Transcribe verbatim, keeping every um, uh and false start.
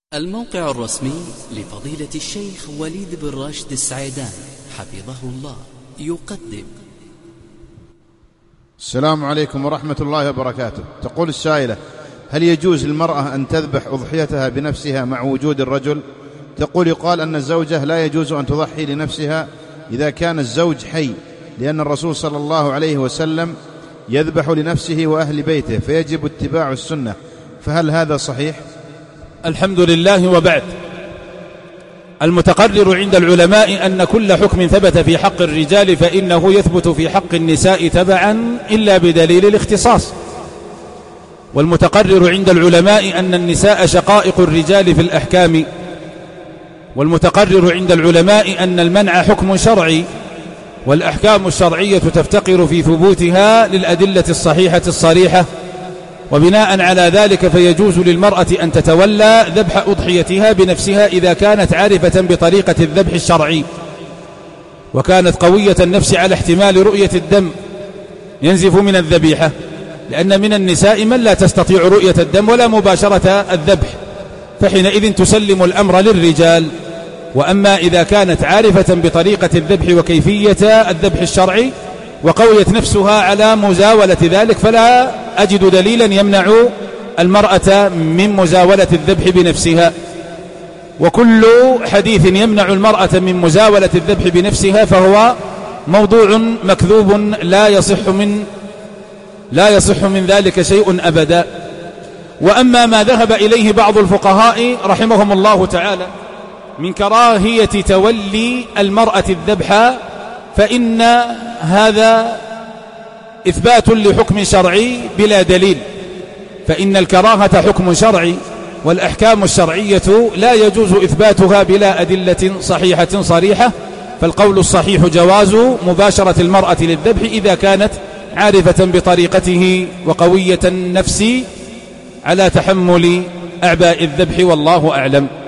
الموقع الرسمي لفضيلة الشيخ وليد بن راشد السعيدان حفظه الله يقدم. السلام عليكم ورحمة الله وبركاته. تقول السائلة: هل يجوز للمرأة أن تذبح أضحيتها بنفسها مع وجود الرجل؟ تقول: يقال أن الزوجة لا يجوز أن تضحي لنفسها إذا كان الزوج حي، لأن الرسول صلى الله عليه وسلم يذبح لنفسه وأهل بيته، فيجب اتباع السنة، فهل هذا صحيح؟ الحمد لله. وبعد، المتقرر عند العلماء أن كل حكم ثبت في حق الرجال فإنه يثبت في حق النساء تبعا إلا بدليل الاختصاص. والمتقرر عند العلماء أن النساء شقائق الرجال في الأحكام. والمتقرر عند العلماء أن المنع حكم شرعي، والأحكام الشرعية تفتقر في ثبوتها للأدلة الصحيحة الصريحة. وبناء على ذلك فيجوز للمرأة أن تتولى ذبح أضحيتها بنفسها إذا كانت عارفة بطريقة الذبح الشرعي، وكانت قوية النفس على احتمال رؤية الدم ينزف من الذبيحة، لأن من النساء من لا تستطيع رؤية الدم ولا مباشرة الذبح، فحينئذ تسلم الأمر للرجال. وأما إذا كانت عارفة بطريقة الذبح وكيفية الذبح الشرعي وقويت نفسها على مزاولة ذلك، فلا أجد دليلا يمنع المرأة من مزاولة الذبح بنفسها. وكل حديث يمنع المرأة من مزاولة الذبح بنفسها فهو موضوع مكذوب، لا يصح من لا يصح من ذلك شيء أبدا. وأما ما ذهب إليه بعض الفقهاء رحمهم الله تعالى من كراهية تولي المرأة الذبح، فإن هذا إثبات لحكم شرعي بلا دليل، فإن الكراهة حكم شرعي، والأحكام الشرعية لا يجوز إثباتها بلا أدلة صحيحة صريحة. فالقول الصحيح جواز مباشرة المرأة للذبح إذا كانت عارفة بطريقته وقوية النفس على تحمل أعباء الذبح، والله أعلم.